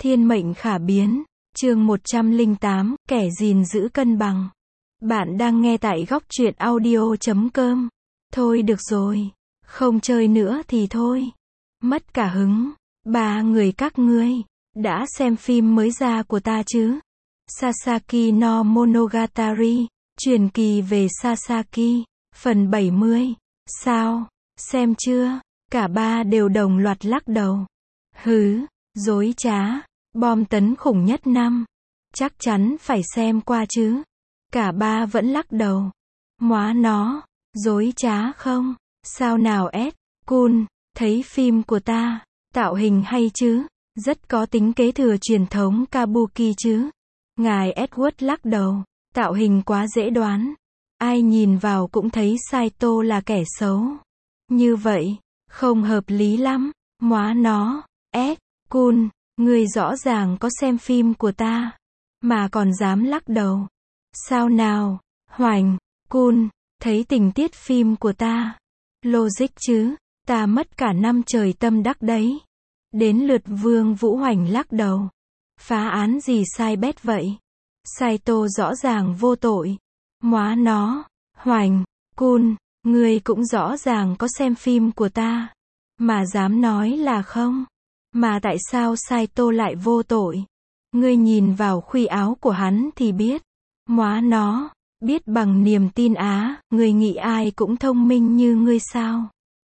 Thiên mệnh khả biến, chương 108, kẻ gìn giữ cân bằng. Bạn đang nghe tại góc truyện audio.com. Thôi được rồi, không chơi nữa thì thôi. Mất cả hứng. Ba người các ngươi đã xem phim mới ra của ta chứ? Sasaki no Monogatari, truyền kỳ về Sasaki, phần 70. Sao? Xem chưa? Cả ba đều đồng loạt lắc đầu. Hứ, dối trá, bom tấn khủng nhất năm. Chắc chắn phải xem qua chứ. Cả ba vẫn lắc đầu. Móa nó, dối trá không? Sao nào Ed, Kun, thấy phim của ta, tạo hình hay chứ? Rất có tính kế thừa truyền thống Kabuki chứ? Ngài Edward lắc đầu. Tạo hình quá dễ đoán. Ai nhìn vào cũng thấy Saito là kẻ xấu. Như vậy, không hợp lý lắm. Móa nó, Ed, Kun, ngươi rõ ràng có xem phim của ta, mà còn dám lắc đầu. Sao nào, Hoành, Kun, thấy tình tiết phim của ta. Logic chứ, ta mất cả năm trời tâm đắc đấy. Đến lượt Vương Vũ Hoành lắc đầu. Phá án gì sai bét vậy? Saito rõ ràng vô tội. Móa nó, Hoành, Kun, ngươi cũng rõ ràng có xem phim của ta, mà dám nói là không. Mà tại sao Saito lại vô tội? Ngươi nhìn vào khuy áo của hắn thì biết. Móa nó, biết bằng niềm tin á, ngươi nghĩ ai cũng thông minh như ngươi sao?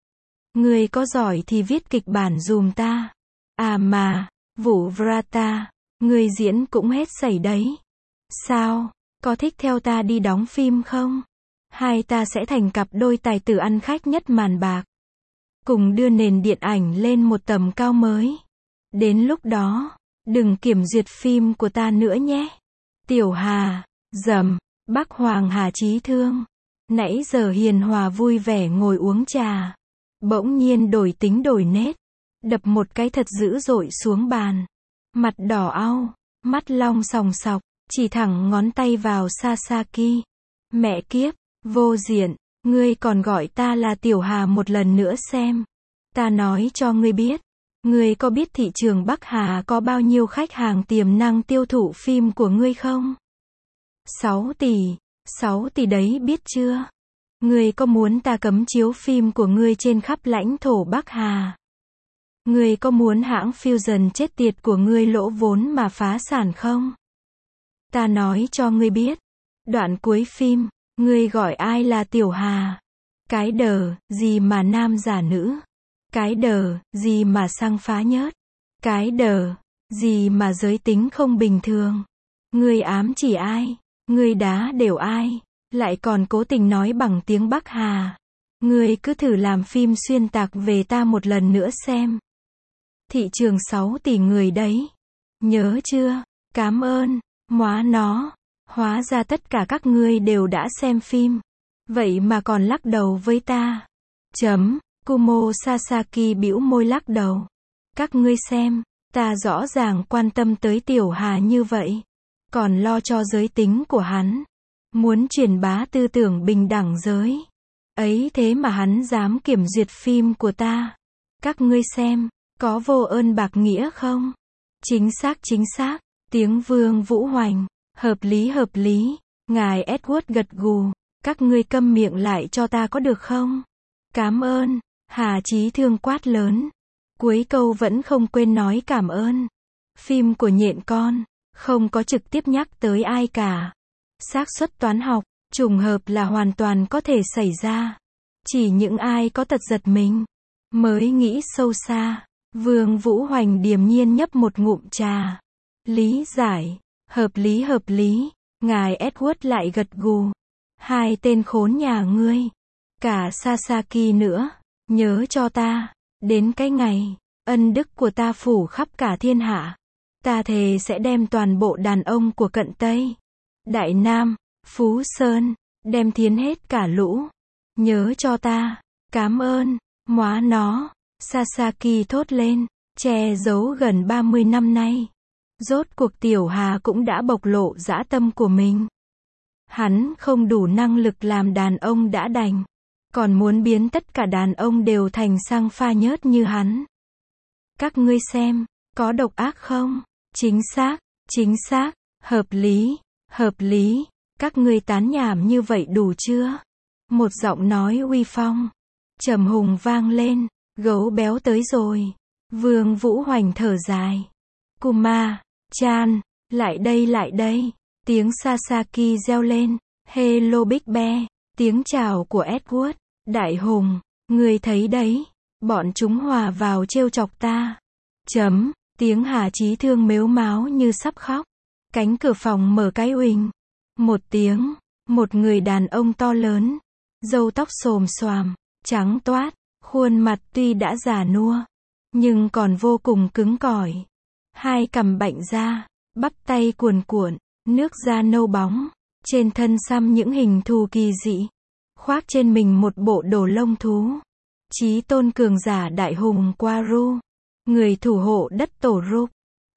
Ngươi có giỏi thì viết kịch bản dùm ta. À mà, Vũ Vrata, ngươi diễn cũng hết sảy đấy. Sao, có thích theo ta đi đóng phim không? Hai ta sẽ thành cặp đôi tài tử ăn khách nhất màn bạc. Cùng đưa nền điện ảnh lên một tầm cao mới. Đến lúc đó, đừng kiểm duyệt phim của ta nữa nhé. Tiểu Hà, Dầm, Bắc Hoàng Hà Chí Thương. Nãy giờ hiền hòa vui vẻ ngồi uống trà. Bỗng nhiên đổi tính đổi nết. Đập một cái thật dữ dội xuống bàn. Mặt đỏ au, mắt long sòng sọc, chỉ thẳng ngón tay vào Sasaki. Mẹ kiếp, vô diện, ngươi còn gọi ta là Tiểu Hà một lần nữa xem. Ta nói cho ngươi biết. Ngươi có biết thị trường Bắc Hà có bao nhiêu khách hàng tiềm năng tiêu thụ phim của ngươi không? 6 tỷ đấy biết chưa? Ngươi có muốn ta cấm chiếu phim của ngươi trên khắp lãnh thổ Bắc Hà? Ngươi có muốn hãng Fusion chết tiệt của ngươi lỗ vốn mà phá sản không? Ta nói cho ngươi biết. Đoạn cuối phim, ngươi gọi ai là Tiểu Hà? Cái đờ, gì mà nam giả nữ? Cái đờ, gì mà xăng phá nhớt? Cái đờ, gì mà giới tính không bình thường? Ngươi ám chỉ ai? Ngươi đá đều ai? Lại còn cố tình nói bằng tiếng Bắc Hà. Ngươi cứ thử làm phim xuyên tạc về ta một lần nữa xem. Thị trường 6 tỷ người đấy. Nhớ chưa? Cám ơn. Móa nó. Hóa ra tất cả các ngươi đều đã xem phim. Vậy mà còn lắc đầu với ta. Kumo Sasaki bĩu môi lắc đầu. Các ngươi xem, ta rõ ràng quan tâm tới Tiểu Hà như vậy. Còn lo cho giới tính của hắn. Muốn truyền bá tư tưởng bình đẳng giới. Ấy thế mà hắn dám kiểm duyệt phim của ta. Các ngươi xem, có vô ơn bạc nghĩa không? Chính xác, tiếng Vương Vũ Hoành. Hợp lý, ngài Edward gật gù. Các ngươi câm miệng lại cho ta có được không? Cám ơn, Hà Chí Thương quát lớn. Cuối câu vẫn không quên nói cảm ơn. Phim của nhện con, không có trực tiếp nhắc tới ai cả. Xác suất toán học, trùng hợp là hoàn toàn có thể xảy ra. Chỉ những ai có tật giật mình, mới nghĩ sâu xa. Vương Vũ Hoành điềm nhiên nhấp một ngụm trà. Lý giải, hợp lý, ngài Edward lại gật gù. Hai tên khốn nhà ngươi, cả Sasaki nữa, nhớ cho ta, đến cái ngày, ân đức của ta phủ khắp cả thiên hạ. Ta thề sẽ đem toàn bộ đàn ông của cận Tây, Đại Nam, Phú Sơn, đem thiến hết cả lũ. Nhớ cho ta, cám ơn, móa nó, Sasaki thốt lên, che giấu gần 30 năm nay. Rốt cuộc Tiểu Hà cũng đã bộc lộ dã tâm của mình. Hắn không đủ năng lực làm đàn ông đã đành, còn muốn biến tất cả đàn ông đều thành xăng pha nhớt như hắn. Các ngươi xem, có độc ác không? chính xác, hợp lý, các ngươi tán nhảm như vậy đủ chưa? Một giọng nói uy phong, trầm hùng vang lên, gấu béo tới rồi. Vương Vũ Hoành thở dài. Kuma-chan, lại đây, tiếng Sasaki reo lên, hello Big Bear, tiếng chào của Edward, đại hùng, ngươi thấy đấy, bọn chúng hòa vào trêu chọc ta. Tiếng Hà Chí Thương mếu máo như sắp khóc. Cánh cửa phòng mở cái uỳnh. Một tiếng, một người đàn ông to lớn, râu tóc xồm xoàm, trắng toát, khuôn mặt tuy đã già nua, nhưng còn vô cùng cứng cỏi. Hai cằm bạnh ra, bắp tay cuồn cuộn, nước da nâu bóng, trên thân xăm những hình thù kỳ dị, khoác trên mình một bộ đồ lông thú. Chí tôn cường giả đại hùng Quaru, người thủ hộ đất tổ Rub,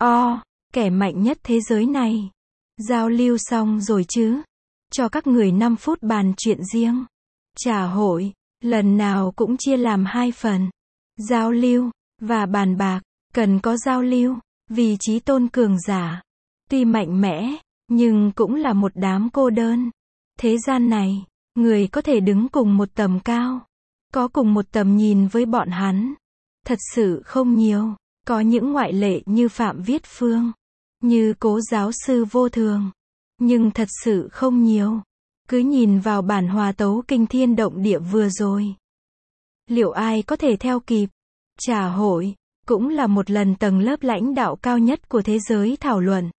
kẻ mạnh nhất thế giới này. Giao lưu xong rồi chứ? Cho các người 5 phút bàn chuyện riêng. Trà hội, lần nào cũng chia làm 2 phần. Giao lưu, và bàn bạc, cần có giao lưu, vì chí tôn cường giả. Tuy mạnh mẽ, nhưng cũng là một đám cô đơn. Thế gian này, người có thể đứng cùng một tầm cao, có cùng một tầm nhìn với bọn hắn. Thật sự không nhiều, có những ngoại lệ như Phạm Viết Phương, như Cố giáo sư Vô Thường. Nhưng thật sự không nhiều. Cứ nhìn vào bản hòa tấu kinh thiên động địa vừa rồi. Liệu ai có thể theo kịp? Trà hội, cũng là một lần tầng lớp lãnh đạo cao nhất của thế giới thảo luận.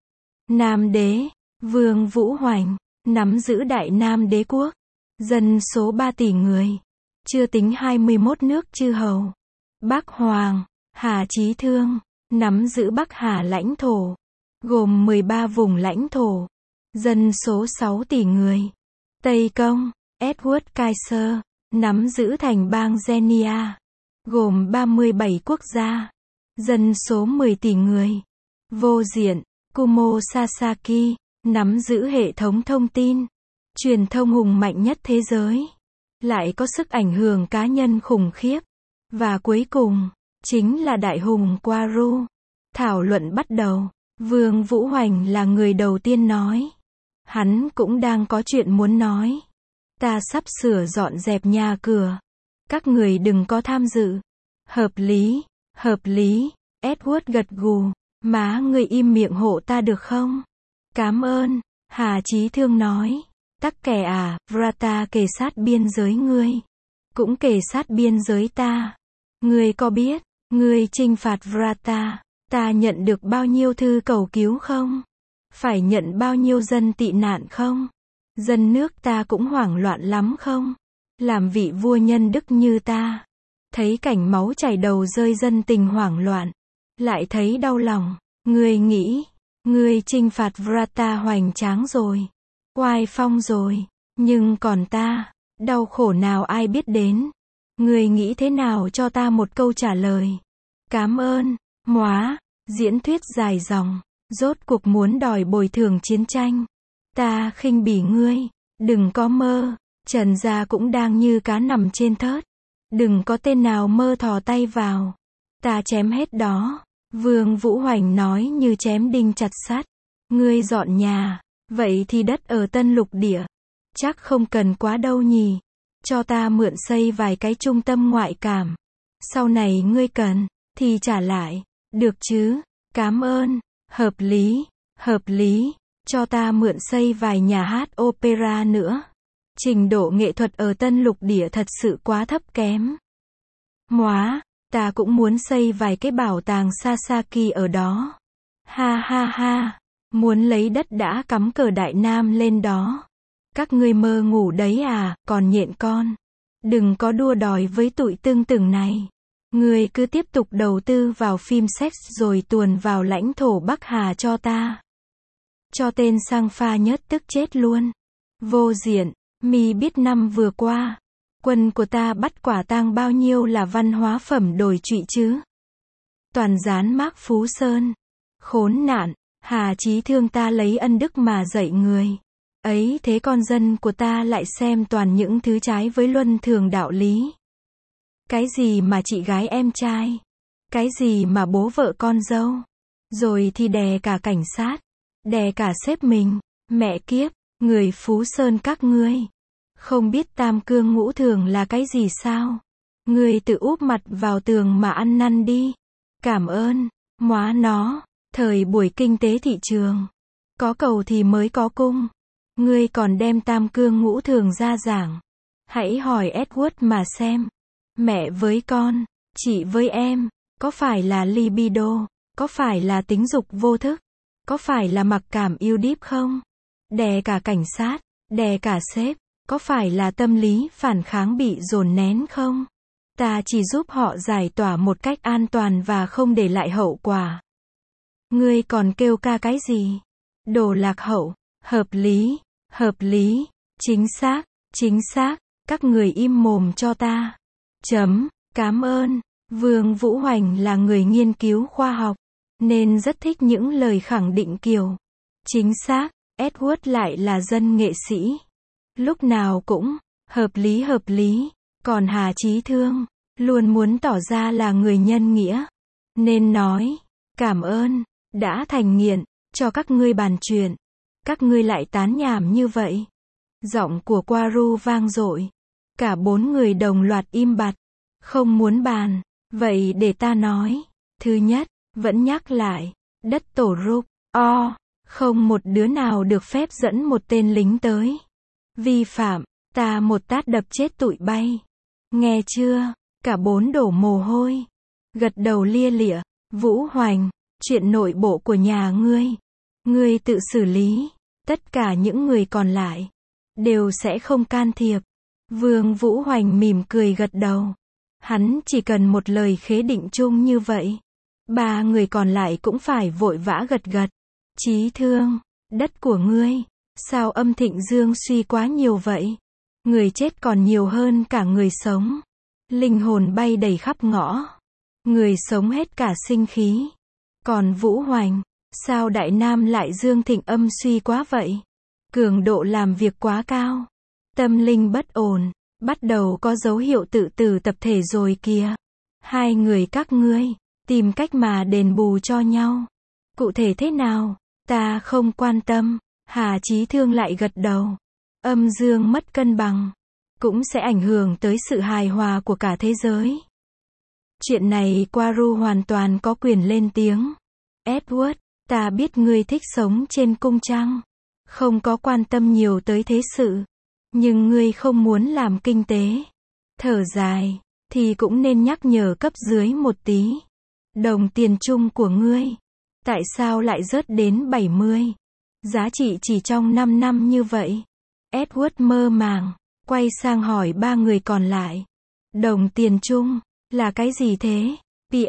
Nam đế, Vương Vũ Hoành, nắm giữ Đại Nam đế quốc. Dân số 3 tỷ người. Chưa tính 21 nước chư hầu. Bắc Hoàng, Hà Chí Thương, nắm giữ Bắc Hà lãnh thổ. Gồm 13 vùng lãnh thổ. Dân số 6 tỷ người. Tây Công, Edward Kaiser, nắm giữ thành bang Genia. Gồm 37 quốc gia. Dân số 10 tỷ người. Vô diện, Kumo Sasaki, nắm giữ hệ thống thông tin, truyền thông hùng mạnh nhất thế giới. Lại có sức ảnh hưởng cá nhân khủng khiếp. Và cuối cùng, chính là đại hùng Quaru. Thảo luận bắt đầu. Vương Vũ Hoành là người đầu tiên nói. Hắn cũng đang có chuyện muốn nói. Ta sắp sửa dọn dẹp nhà cửa. Các người đừng có tham dự. Hợp lý. Edward gật gù. Má người im miệng hộ ta được không? Cám ơn. Hà Chí Thương nói. Tắc kè à, Vrata kề sát biên giới ngươi. Cũng kề sát biên giới ta. Ngươi có biết, ngươi trinh phạt Vrata, ta nhận được bao nhiêu thư cầu cứu không? Phải nhận bao nhiêu dân tị nạn không? Dân nước ta cũng hoảng loạn lắm không? Làm vị vua nhân đức như ta, thấy cảnh máu chảy đầu rơi dân tình hoảng loạn, lại thấy đau lòng. Ngươi nghĩ, ngươi trinh phạt Vrata hoành tráng rồi, oai phong rồi, nhưng còn ta, đau khổ nào ai biết đến? Ngươi nghĩ thế nào cho ta một câu trả lời? Cám ơn. Diễn thuyết dài dòng, rốt cuộc muốn đòi bồi thường chiến tranh. Ta khinh bỉ ngươi, đừng có mơ, Trần gia cũng đang như cá nằm trên thớt. Đừng có tên nào mơ thò tay vào. Ta chém hết đó. Vương Vũ Hoành nói như chém đinh chặt sắt. Ngươi dọn nhà, vậy thì đất ở Tân Lục Địa, chắc không cần quá đâu nhỉ. Cho ta mượn xây vài cái trung tâm ngoại cảm. Sau này ngươi cần, thì trả lại, được chứ? Cám ơn. Hợp lý. Cho ta mượn xây vài nhà hát opera nữa. Trình độ nghệ thuật ở Tân Lục Địa thật sự quá thấp kém. Ta cũng muốn xây vài cái bảo tàng Sasaki ở đó. Ha. Muốn lấy đất đã cắm cờ Đại Nam lên đó. Các ngươi mơ ngủ đấy à, còn nhện con. Đừng có đua đòi với tụi tương từng này. Ngươi cứ tiếp tục đầu tư vào phim sex rồi tuồn vào lãnh thổ Bắc Hà cho ta. Cho tên sang pha nhớt tức chết luôn. Vô diện, mi biết năm vừa qua, quân của ta bắt quả tang bao nhiêu là văn hóa phẩm đồi trụy chứ? Toàn dán mác Phú Sơn. Khốn nạn, Hà Chí Thương ta lấy ân đức mà dạy người. Ấy thế con dân của ta lại xem toàn những thứ trái với luân thường đạo lý. Cái gì mà chị gái em trai? Cái gì mà bố vợ con dâu? Rồi thì đè cả cảnh sát, đè cả sếp mình. Mẹ kiếp, người Phú Sơn các ngươi. Không biết tam cương ngũ thường là cái gì sao? Ngươi tự úp mặt vào tường mà ăn năn đi. Cảm ơn, móa nó, thời buổi kinh tế thị trường. Có cầu thì mới có cung. Ngươi còn đem tam cương ngũ thường ra giảng. Hãy hỏi Edward mà xem. Mẹ với con, chị với em, có phải là libido, có phải là tính dục vô thức, có phải là mặc cảm Oedip không? Đè cả cảnh sát, đè cả sếp, có phải là tâm lý phản kháng bị dồn nén không? Ta chỉ giúp họ giải tỏa một cách an toàn và không để lại hậu quả. Ngươi còn kêu ca cái gì? Đồ lạc hậu, hợp lý, chính xác, các người im mồm cho ta. Cảm ơn. Vương Vũ Hoành là người nghiên cứu khoa học, nên rất thích những lời khẳng định kiểu chính xác. Edward lại là dân nghệ sĩ. Lúc nào cũng hợp lý. Còn Hà Chí Thương luôn muốn tỏ ra là người nhân nghĩa, nên nói cảm ơn, đã thành nghiện, cho các ngươi bàn chuyện. Các ngươi lại tán nhảm như vậy. Giọng của Quaru vang dội. Cả 4 người đồng loạt im bặt, không muốn bàn. Vậy để ta nói. Thứ nhất, vẫn nhắc lại, đất tổ rục, không một đứa nào được phép dẫn một tên lính tới. Vi phạm, ta một tát đập chết tụi bay. Nghe chưa? Cả 4 đổ mồ hôi. Gật đầu lia lịa. Vũ Hoành, chuyện nội bộ của nhà ngươi tự xử lý. Tất cả những người còn lại đều sẽ không can thiệp. Vương Vũ Hoành mỉm cười gật đầu. Hắn chỉ cần một lời khế định chung như vậy. 3 người còn lại cũng phải vội vã gật gật. Chí Thương, đất của ngươi, sao âm thịnh dương suy quá nhiều vậy? Người chết còn nhiều hơn cả người sống. Linh hồn bay đầy khắp ngõ. Người sống hết cả sinh khí. Còn Vũ Hoành, sao Đại Nam lại dương thịnh âm suy quá vậy? Cường độ làm việc quá cao. Tâm linh bất ổn, bắt đầu có dấu hiệu tự tử tập thể rồi kìa. 2 người các ngươi, tìm cách mà đền bù cho nhau. Cụ thể thế nào, ta không quan tâm. Hà Chí Thương lại gật đầu. Âm dương mất cân bằng, cũng sẽ ảnh hưởng tới sự hài hòa của cả thế giới. Chuyện này Quaru hoàn toàn có quyền lên tiếng. Edward, ta biết ngươi thích sống trên cung trăng, không có quan tâm nhiều tới thế sự, nhưng ngươi không muốn làm kinh tế. Thở dài, thì cũng nên nhắc nhở cấp dưới một tí. Đồng tiền chung của ngươi, tại sao lại rớt đến 70? Giá trị chỉ trong 5 năm như vậy. Edward mơ màng, quay sang hỏi 3 người còn lại. Đồng tiền chung, là cái gì thế?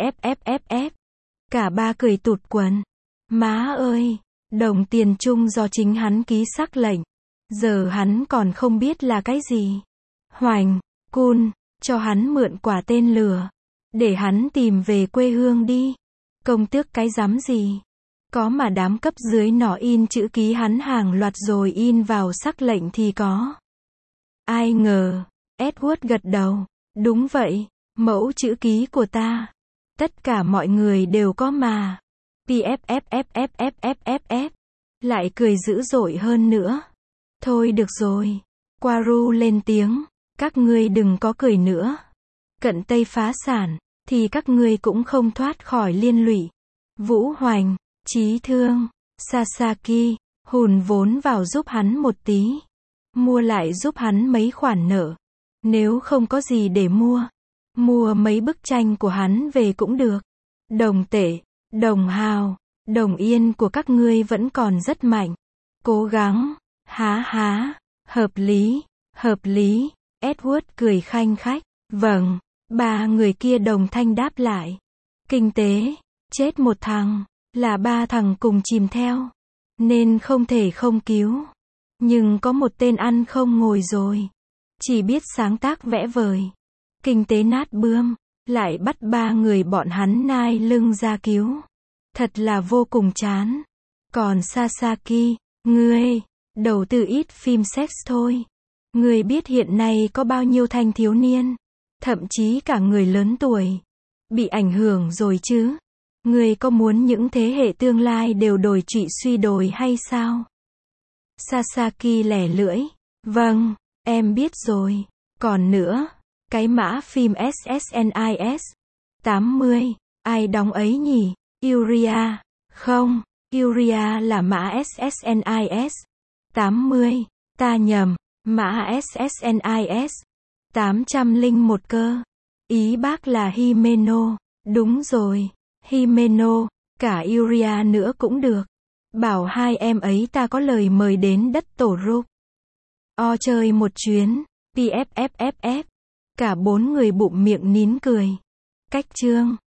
PFFFF. Cả 3 cười tụt quần. Má ơi, đồng tiền chung do chính hắn ký sắc lệnh. Giờ hắn còn không biết là cái gì. Hoành, Cun, cho hắn mượn quả tên lửa. Để hắn tìm về quê hương đi. Công tước cái rắm gì? Có mà đám cấp dưới nó in chữ ký hắn hàng loạt rồi in vào sắc lệnh thì có. Ai ngờ, Edward gật đầu. Đúng vậy, mẫu chữ ký của ta. Tất cả mọi người đều có mà. PFFFFFFFF. Lại cười dữ dội hơn nữa. Thôi được rồi. Quaru lên tiếng. Các ngươi đừng có cười nữa. Cận Tây phá sản, thì các ngươi cũng không thoát khỏi liên lụy. Vũ Hoành, Chí Thương, Sasaki, hùn vốn vào giúp hắn một tí. Mua lại giúp hắn mấy khoản nợ. Nếu không có gì để mua mấy bức tranh của hắn về cũng được. Đồng tệ, đồng hào, đồng yên của các ngươi vẫn còn rất mạnh. Cố gắng, há, hợp lý. Edward cười khanh khách. Vâng, 3 người kia đồng thanh đáp lại. Kinh tế, chết một thằng, là 3 thằng cùng chìm theo. Nên không thể không cứu. Nhưng có một tên ăn không ngồi rồi. Chỉ biết sáng tác vẽ vời. Kinh tế nát bươm, lại bắt 3 người bọn hắn nai lưng ra cứu. Thật là vô cùng chán. Còn Sasaki, ngươi, đầu tư ít phim sex thôi. Ngươi biết hiện nay có bao nhiêu thanh thiếu niên, thậm chí cả người lớn tuổi, bị ảnh hưởng rồi chứ. Ngươi có muốn những thế hệ tương lai đều đồi trụy suy đồi hay sao? Sasaki lẻ lưỡi. Vâng, em biết rồi. Còn nữa, cái mã phim SSNIS 80, ai đóng ấy nhỉ? Yuria. Không, Yuria là mã SSNIS 80. Ta nhầm, mã SSNIS 801 cơ. Ý bác là Himeno. Đúng rồi, Himeno, cả Yuria nữa cũng được. Bảo hai em ấy ta có lời mời đến đất tổ rục. Chơi một chuyến. PFFFF. Cả bốn người bụm miệng nín cười. Cách chương